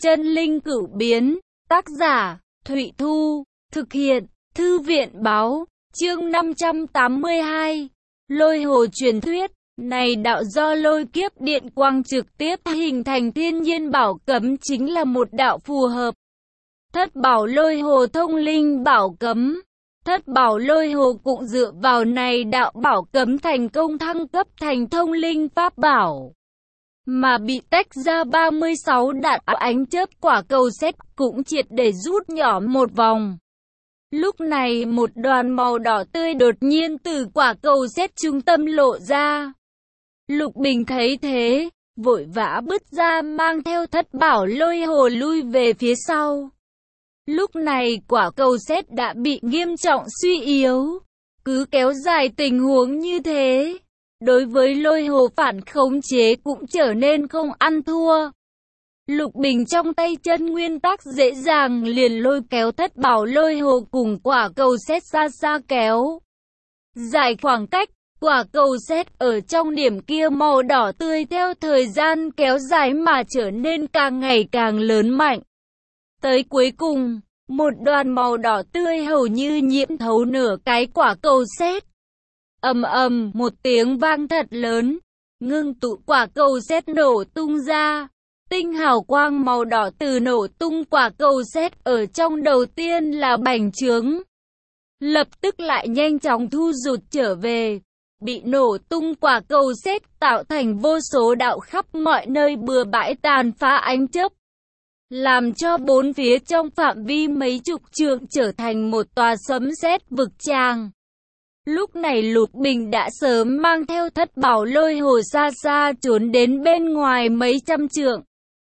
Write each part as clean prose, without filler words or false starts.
Chân linh cửu biến, tác giả, Thụy Thu, thực hiện, Thư viện báo, chương 582, Lôi hồ truyền thuyết, này đạo do lôi kiếp điện quang trực tiếp hình thành thiên nhiên bảo cấm chính là một đạo phù hợp. Thất bảo lôi hồ thông linh bảo cấm. Thất bảo lôi hồ cũng dựa vào này đạo bảo cấm thành công thăng cấp thành thông linh pháp bảo, mà bị tách ra 36 đạn ánh chớp quả cầu sét cũng triệt để rút nhỏ một vòng. Lúc này một đoàn màu đỏ tươi đột nhiên từ quả cầu sét trung tâm lộ ra. Lục Bình thấy thế, vội vã bứt ra mang theo thất bảo lôi hồ lui về phía sau. Lúc này quả cầu sét đã bị nghiêm trọng suy yếu. Cứ kéo dài tình huống như thế, đối với lôi hồ phản khống chế cũng trở nên không ăn thua. Lục Bình trong tay chân nguyên tắc dễ dàng liền lôi kéo thất bảo lôi hồ cùng quả cầu sét xa xa kéo. Dài khoảng cách, quả cầu sét ở trong điểm kia màu đỏ tươi theo thời gian kéo dài mà trở nên càng ngày càng lớn mạnh. Tới cuối cùng, một đoàn màu đỏ tươi hầu như nhiễm thấu nửa cái quả cầu sét. Ầm ầm, một tiếng vang thật lớn, ngưng tụ quả cầu sét nổ tung ra. Tinh hào quang màu đỏ từ nổ tung quả cầu sét ở trong đầu tiên là bành trướng, lập tức lại nhanh chóng thu rụt trở về. Bị nổ tung quả cầu sét tạo thành vô số đạo khắp mọi nơi bừa bãi tàn phá ánh chớp, làm cho bốn phía trong phạm vi mấy chục trượng trở thành một tòa sấm sét vực tràng. Lúc này Lục Bình đã sớm mang theo thất bảo lôi hồ xa xa trốn đến bên ngoài mấy trăm trượng.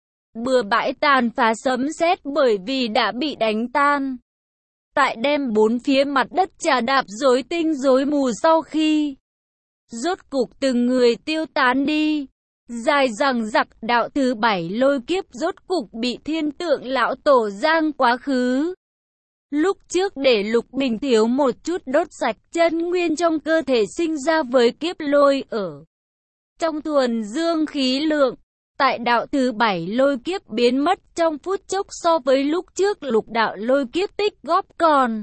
Bừa bãi tàn phá sấm sét bởi vì đã bị đánh tan. Tại đem bốn phía mặt đất trà đạp rối tinh rối mù sau khi rốt cục từng người tiêu tán đi. Dài dằng dặc đạo thứ 7 lôi kiếp rốt cục bị thiên tượng lão tổ giang quá khứ. Lúc trước để Lục Bình thiếu một chút đốt sạch chân nguyên trong cơ thể sinh ra với kiếp lôi ở trong thuần dương khí lượng. Tại đạo thứ 7 lôi kiếp biến mất trong phút chốc so với lúc trước lục đạo lôi kiếp tích góp còn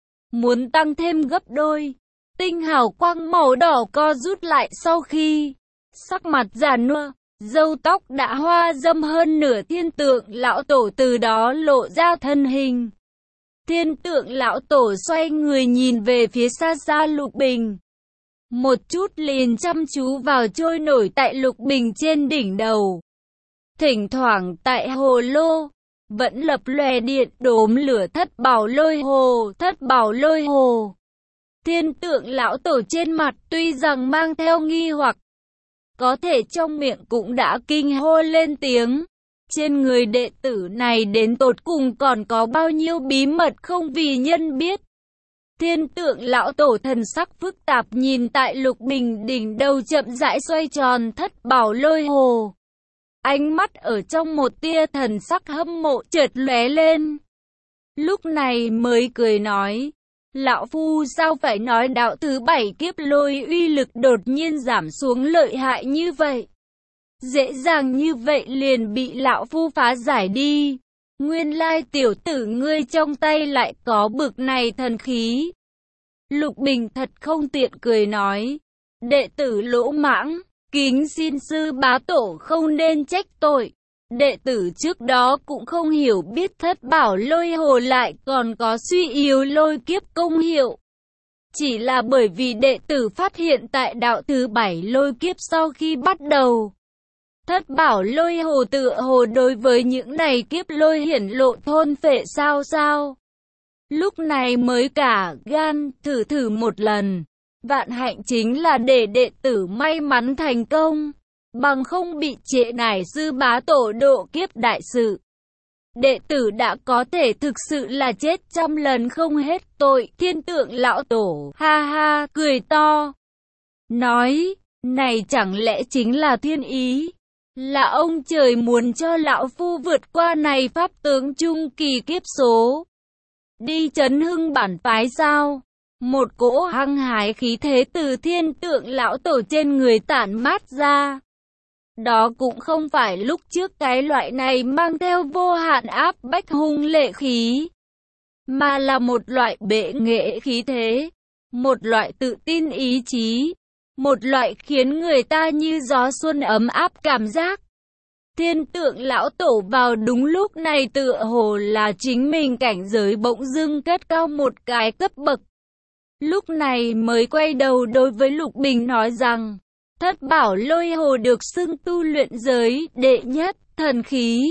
muốn tăng thêm gấp đôi. Tinh hào quang màu đỏ co rút lại sau khi sắc mặt già nua, râu tóc đã hoa râm hơn nửa thiên tượng lão tổ từ đó lộ ra thân hình. Thiên tượng lão tổ xoay người nhìn về phía xa xa Lục Bình. Một chút liền chăm chú vào trôi nổi tại Lục Bình trên đỉnh đầu. Thỉnh thoảng tại hồ lô, vẫn lập lòe điện đốm lửa thất bảo lôi hồ, thất bảo lôi hồ. Thiên tượng lão tổ trên mặt tuy rằng mang theo nghi hoặc, có thể trong miệng cũng đã kinh hô lên tiếng. Trên người đệ tử này đến tột cùng còn có bao nhiêu bí mật không vì nhân biết. Thiên tượng lão tổ thần sắc phức tạp nhìn tại Lục Bình đỉnh đầu chậm rãi xoay tròn thất bảo lôi hồ. Ánh mắt ở trong một tia thần sắc hâm mộ chợt lóe lên. Lúc này mới cười nói, lão phu sao phải nói đạo thứ 7 kiếp lôi uy lực đột nhiên giảm xuống lợi hại như vậy. Dễ dàng như vậy liền bị lão phu phá giải đi. Nguyên lai tiểu tử ngươi trong tay lại có bực này thần khí. Lục Bình thật không tiện cười nói, đệ tử lỗ mãng, kính xin sư bá tổ không nên trách tội. Đệ tử trước đó cũng không hiểu biết thất bảo lôi hồ lại còn có suy yếu lôi kiếp công hiệu. Chỉ là bởi vì đệ tử phát hiện tại đạo thứ 7 lôi kiếp sau khi bắt đầu, thất bảo lôi hồ tựa hồ đối với những này kiếp lôi hiển lộ thôn phệ sao. Lúc này mới cả gan thử một lần. Vạn hạnh chính là để đệ tử may mắn thành công, bằng không bị trễ nải sư bá tổ độ kiếp đại sự. Đệ tử đã có thể thực sự là chết trăm lần không hết tội. Thiên tượng lão tổ ha ha cười to, nói, này chẳng lẽ chính là thiên ý, là ông trời muốn cho lão phu vượt qua này pháp tướng trung kỳ kiếp số, đi chấn hưng bản phái sao? Một cỗ hăng hái khí thế từ thiên tượng lão tổ trên người tản mát ra. Đó cũng không phải lúc trước cái loại này mang theo vô hạn áp bách hung lệ khí, mà là một loại bệ nghệ khí thế, một loại tự tin ý chí, một loại khiến người ta như gió xuân ấm áp cảm giác. Thiên tượng lão tổ vào đúng lúc này tựa hồ là chính mình cảnh giới bỗng dưng cất cao một cái cấp bậc. Lúc này mới quay đầu đối với Lục Bình nói rằng, Thất Bảo Lôi Hồ được xưng tu luyện giới đệ nhất thần khí.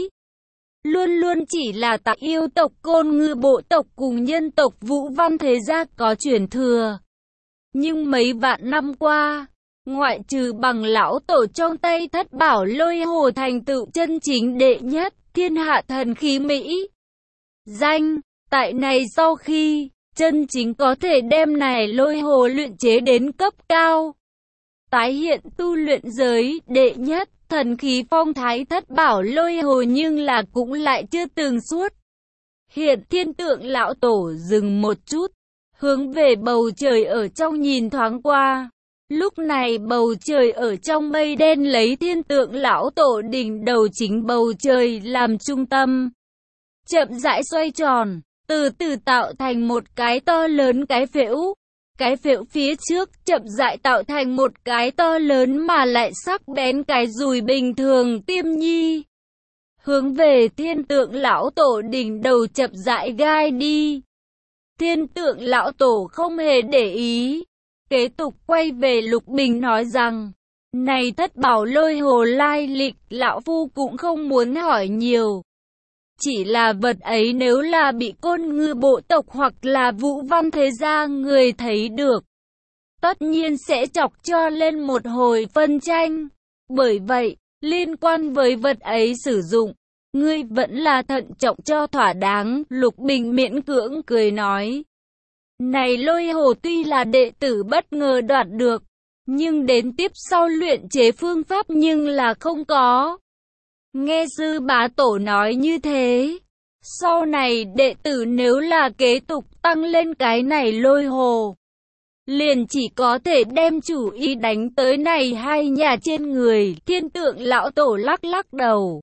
Luôn luôn chỉ là tại yêu tộc Côn Ngư bộ tộc cùng nhân tộc Vũ Văn thế gia có truyền thừa. Nhưng mấy vạn năm qua, ngoại trừ bằng lão tổ trong tay Thất Bảo Lôi Hồ thành tựu chân chính đệ nhất thiên hạ thần khí Mỹ danh, tại này sau khi chân chính có thể đem này lôi hồ luyện chế đến cấp cao, tái hiện tu luyện giới đệ nhất thần khí phong thái Thất Bảo Lôi Hồ, nhưng là cũng lại chưa từng suốt hiện. Thiên tượng lão tổ dừng một chút, hướng về bầu trời ở trong nhìn thoáng qua. Lúc này bầu trời ở trong mây đen lấy thiên tượng lão tổ đỉnh đầu chính bầu trời làm trung tâm, chậm rãi xoay tròn, từ từ tạo thành một cái to lớn cái phễu. Cái phễu phía trước chậm rãi tạo thành một cái to lớn mà lại sắc bén cái dùi bình thường tiêm nhi, hướng về thiên tượng lão tổ đỉnh đầu chậm rãi gai đi. Thiên tượng lão tổ không hề để ý, kế tục quay về Lục Bình nói rằng, này Thất Bảo Lôi Hồ lai lịch lão phu cũng không muốn hỏi nhiều. Chỉ là vật ấy nếu là bị Côn Ngư bộ tộc hoặc là Vũ Văn thế gia người thấy được, tất nhiên sẽ chọc cho lên một hồi phân tranh. Bởi vậy, liên quan với vật ấy sử dụng, ngươi vẫn là thận trọng cho thỏa đáng. Lục Bình miễn cưỡng cười nói, này lôi hồ tuy là đệ tử bất ngờ đoạt được, nhưng đến tiếp sau luyện chế phương pháp nhưng là không có. Nghe sư bá tổ nói như thế, sau này đệ tử nếu là kế tục tăng lên cái này lôi hồ, liền chỉ có thể đem chủ ý đánh tới này hai nhà trên người. Thiên tượng lão tổ lắc lắc đầu,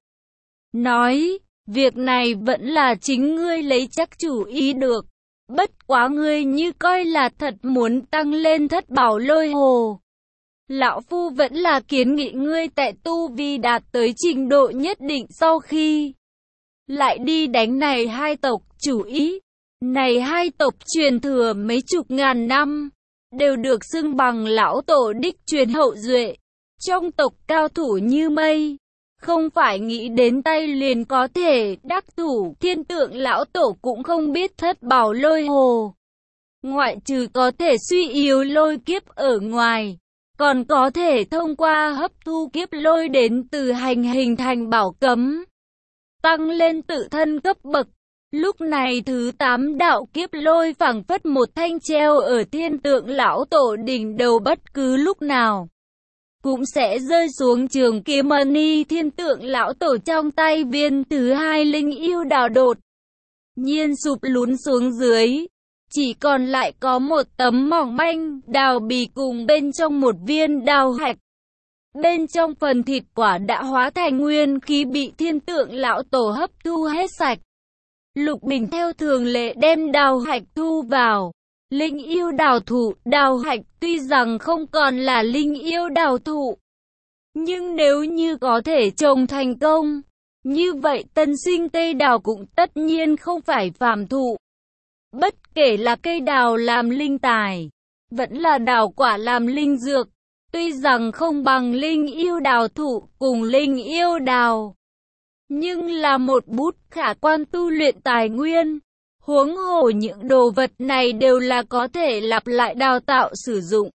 nói, việc này vẫn là chính ngươi lấy chắc chủ ý được. Bất quá ngươi như coi là thật muốn tăng lên Thất Bảo Lôi Hồ, lão phu vẫn là kiến nghị ngươi tại tu vi đạt tới trình độ nhất định sau khi lại đi đánh này hai tộc chủ ý. Này hai tộc truyền thừa mấy chục ngàn năm, đều được xưng bằng lão tổ đích truyền hậu duệ, trong tộc cao thủ như mây, không phải nghĩ đến tay liền có thể đắc thủ. Thiên tượng lão tổ cũng không biết Thất Bảo Lôi Hồ, ngoại trừ có thể suy yếu lôi kiếp ở ngoài, còn có thể thông qua hấp thu kiếp lôi đến từ hành hình thành bảo cấm, tăng lên tự thân cấp bậc. Lúc này thứ 8 đạo kiếp lôi phảng phất một thanh treo ở thiên tượng lão tổ đỉnh đầu, bất cứ lúc nào cũng sẽ rơi xuống trường kiếm mani. Thiên tượng lão tổ trong tay viên thứ 2 linh yêu đào đột nhiên sụp lún xuống dưới, chỉ còn lại có một tấm mỏng manh đào bì cùng bên trong một viên đào hạch. Bên trong phần thịt quả đã hóa thành nguyên khí bị thiên tượng lão tổ hấp thu hết sạch. Lục Bình theo thường lệ đem đào hạch thu vào. Linh yêu đào thụ, đào hạch tuy rằng không còn là linh yêu đào thụ, nhưng nếu như có thể trồng thành công, như vậy tân sinh cây đào cũng tất nhiên không phải phàm thụ. Bất kể là cây đào làm linh tài, vẫn là đào quả làm linh dược, tuy rằng không bằng linh yêu đào thụ cùng linh yêu đào, nhưng là một bút khả quan tu luyện tài nguyên. Huống hồ những đồ vật này đều là có thể lặp lại đào tạo sử dụng.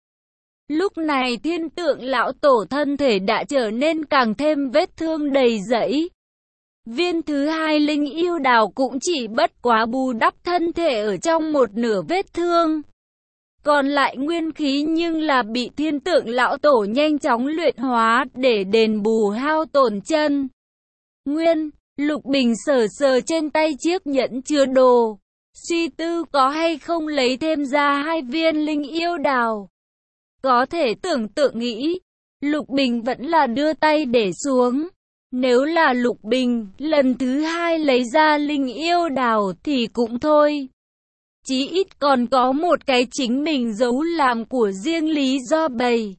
Lúc này thiên tượng lão tổ thân thể đã trở nên càng thêm vết thương đầy rẫy. Viên thứ 2 linh yêu đào cũng chỉ bất quá bù đắp thân thể ở trong một nửa vết thương. Còn lại nguyên khí nhưng là bị thiên tượng lão tổ nhanh chóng luyện hóa để đền bù hao tổn chân nguyên. Lục Bình sờ sờ trên tay chiếc nhẫn chứa đồ, suy tư có hay không lấy thêm ra 2 viên linh yêu đào. Có thể tưởng tượng nghĩ, Lục Bình vẫn là đưa tay để xuống. Nếu là Lục Bình lần thứ hai lấy ra linh yêu đào thì cũng thôi. Chí ít còn có một cái chính mình giấu làm của riêng lý do bày.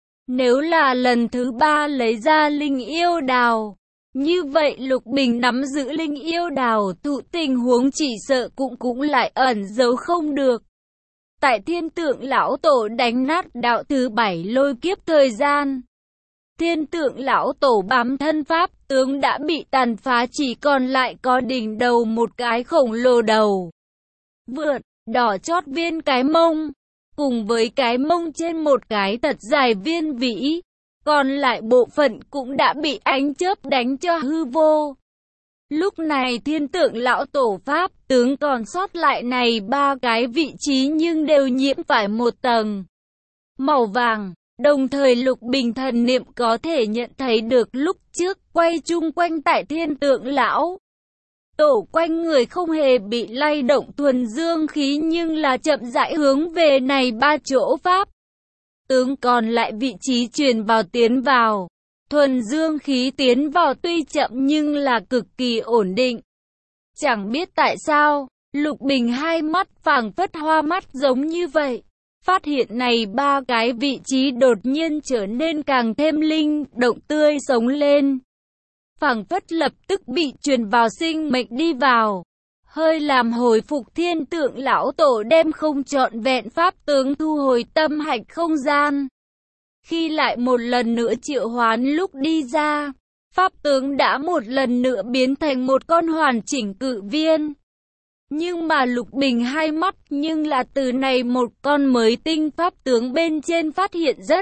Nếu là lần thứ ba lấy ra linh yêu đào, như vậy Lục Bình nắm giữ linh yêu đào thụ tình huống chỉ sợ cũng lại ẩn giấu không được. Tại Thiên Tượng Lão Tổ đánh nát đạo thứ 7 lôi kiếp thời gian, Thiên Tượng Lão Tổ bám thân pháp tướng đã bị tàn phá, chỉ còn lại có đỉnh đầu một cái khổng lồ đầu vượt đỏ chót viên cái mông, cùng với cái mông trên một cái thật dài viên vĩ, còn lại bộ phận cũng đã bị ánh chớp đánh cho hư vô. Lúc này Thiên Tượng Lão Tổ pháp tướng còn sót lại này ba cái vị trí nhưng đều nhiễm phải một tầng màu vàng. Đồng thời Lục Bình thần niệm có thể nhận thấy được lúc trước quay chung quanh tại Thiên Tượng Lão Tổ quanh người không hề bị lay động thuần dương khí, nhưng là chậm rãi hướng về này ba chỗ pháp tướng còn lại vị trí truyền vào tiến vào. Thuần dương khí tiến vào tuy chậm nhưng là cực kỳ ổn định. Chẳng biết tại sao, Lục Bình hai mắt phảng phất hoa mắt giống như vậy. Phát hiện này ba cái vị trí đột nhiên trở nên càng thêm linh động tươi sống lên. Phảng phất lập tức bị truyền vào sinh mệnh đi vào. Hơi làm hồi phục Thiên Tượng Lão Tổ đem không trọn vẹn pháp tướng thu hồi tâm hạch không gian. Khi lại một lần nữa triệu hoán lúc đi ra, pháp tướng đã một lần nữa biến thành một con hoàn chỉnh cự viên. Nhưng mà Lục Bình hai mắt nhưng là từ này một con mới tinh pháp tướng bên trên phát hiện rất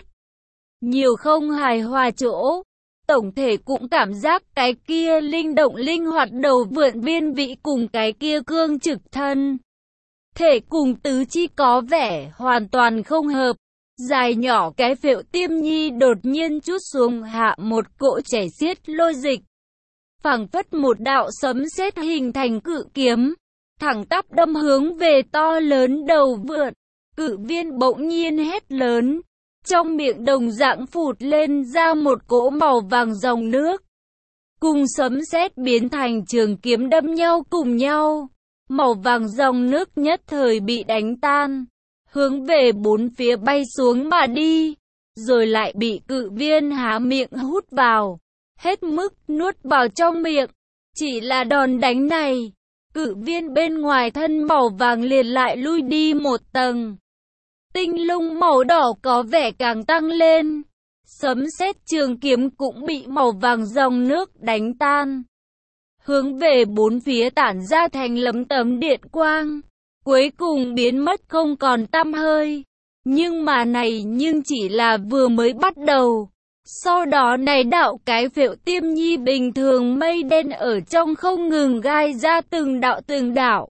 nhiều không hài hòa chỗ. Tổng thể cũng cảm giác cái kia linh động linh hoạt đầu vượn viên vĩ cùng cái kia cương trực thân thể cùng tứ chi có vẻ hoàn toàn không hợp. Dài nhỏ cái phễu tiêm nhi đột nhiên trút xuống hạ một cỗ chảy xiết lôi dịch. Phảng phất một đạo sấm sét hình thành cự kiếm, thẳng tắp đâm hướng về to lớn đầu vượn. Cự viên bỗng nhiên hét lớn, trong miệng đồng dạng phụt lên ra một cỗ màu vàng dòng nước. Cùng sấm sét biến thành trường kiếm đâm nhau cùng nhau. Màu vàng dòng nước nhất thời bị đánh tan, hướng về bốn phía bay xuống mà đi, rồi lại bị cự viên há miệng hút vào, hết mức nuốt vào trong miệng. Chỉ là đòn đánh này, cự viên bên ngoài thân màu vàng liền lại lui đi một tầng. Tinh lung màu đỏ có vẻ càng tăng lên. Sấm sét trường kiếm cũng bị màu vàng dòng nước đánh tan, hướng về bốn phía tản ra thành lấm tấm điện quang, cuối cùng biến mất không còn tăm hơi. Nhưng mà này nhưng chỉ là vừa mới bắt đầu. Sau đó này đạo cái phễu tiêm nhi bình thường mây đen ở trong không ngừng gai ra từng đạo.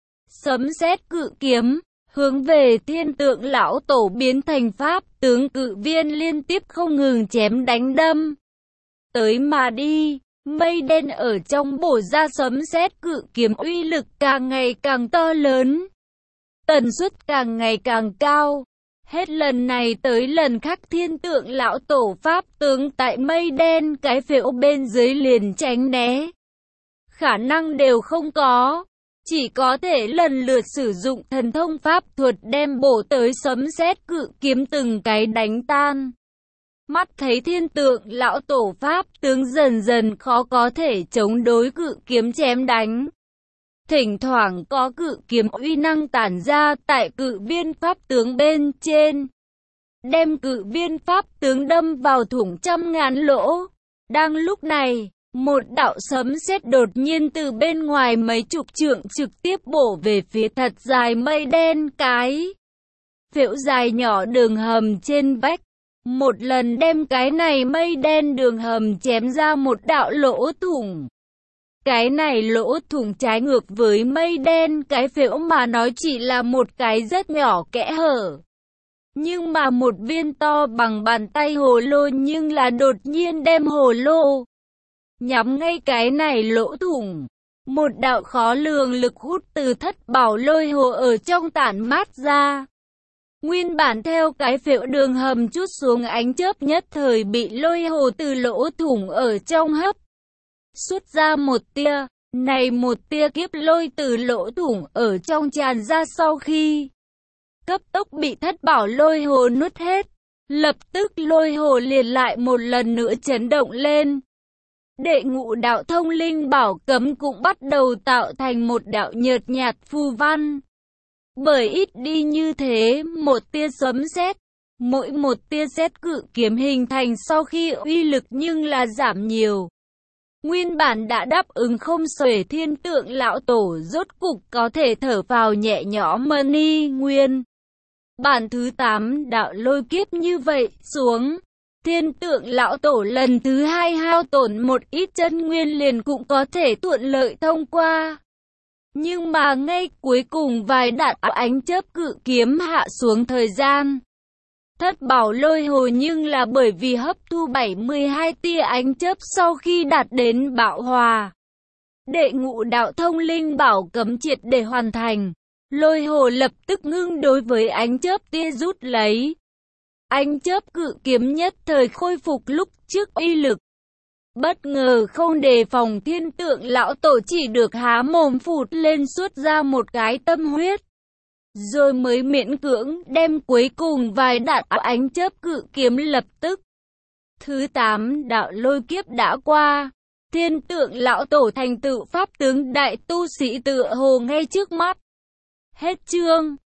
Sấm sét cự kiếm, hướng về Thiên Tượng Lão Tổ biến thành pháp tướng cự viên liên tiếp không ngừng chém đánh đâm tới mà đi. Mây đen ở trong bổ ra sấm sét cự kiếm uy lực càng ngày càng to lớn, tần suất càng ngày càng cao. Hết lần này tới lần khác Thiên Tượng Lão Tổ pháp tướng tại mây đen cái phễu bên dưới liền tránh né khả năng đều không có, chỉ có thể lần lượt sử dụng thần thông pháp thuật đem bổ tới sấm sét cự kiếm từng cái đánh tan. Mắt thấy Thiên Tượng Lão Tổ pháp tướng dần dần khó có thể chống đối cự kiếm chém đánh. Thỉnh thoảng có cự kiếm uy năng tản ra tại cự viên pháp tướng bên trên, đem cự viên pháp tướng đâm vào thủng trăm ngàn lỗ. Đang lúc này, một đạo sấm sét đột nhiên từ bên ngoài mấy chục trượng trực tiếp bổ về phía thật dài mây đen cái phễu dài nhỏ đường hầm trên vách. Một lần đem cái này mây đen đường hầm chém ra một đạo lỗ thủng. Cái này lỗ thủng trái ngược với mây đen cái phễu mà nói chỉ là một cái rất nhỏ kẽ hở. Nhưng mà một viên to bằng bàn tay hồ lô nhưng là đột nhiên đem hồ lô nhắm ngay cái này lỗ thủng. Một đạo khó lường lực hút từ thất bảo lôi hồ ở trong tản mát ra. Nguyên bản theo cái phễu đường hầm chút xuống, ánh chớp nhất thời bị lôi hồ từ lỗ thủng ở trong hấp xuất ra một tia. Này một tia kiếp lôi từ lỗ thủng ở trong tràn ra, sau khi cấp tốc bị thất bảo lôi hồ nuốt hết. Lập tức lôi hồ liền lại một lần nữa chấn động lên. Đệ ngũ đạo thông linh bảo cấm cũng bắt đầu tạo thành một đạo nhợt nhạt phù văn. Bởi ít đi như thế, một tia sấm sét, mỗi một tia sét cự kiếm hình thành sau khi uy lực nhưng là giảm nhiều. Nguyên bản đã đáp ứng không xuể, Thiên Tượng lão tổ rốt cục có thể thở vào nhẹ nhõm. Mani Nguyên bản thứ 8 đạo lôi kiếp như vậy xuống, Thiên Tượng lão tổ lần thứ 2 hao tổn một ít chân nguyên liền cũng có thể thuận lợi thông qua. Nhưng mà ngay cuối cùng vài đạn ánh chớp cự kiếm hạ xuống thời gian, thất bảo lôi hồ nhưng là bởi vì hấp thu 72 tia ánh chớp sau khi đạt đến bạo hòa. Đệ ngũ đạo thông linh bảo cấm triệt để hoàn thành, lôi hồ lập tức ngưng đối với ánh chớp tia rút lấy. Ánh chớp cự kiếm nhất thời khôi phục lúc trước uy lực. Bất ngờ không đề phòng, Thiên Tượng lão tổ chỉ được há mồm phụt lên xuất ra một cái tâm huyết, rồi mới miễn cưỡng đem cuối cùng vài đạn ánh chớp cự kiếm lập tức. Thứ 8 đạo lôi kiếp đã qua, Thiên Tượng lão tổ thành tựu pháp tướng đại tu sĩ tựa hồ ngay trước mắt. Hết chương.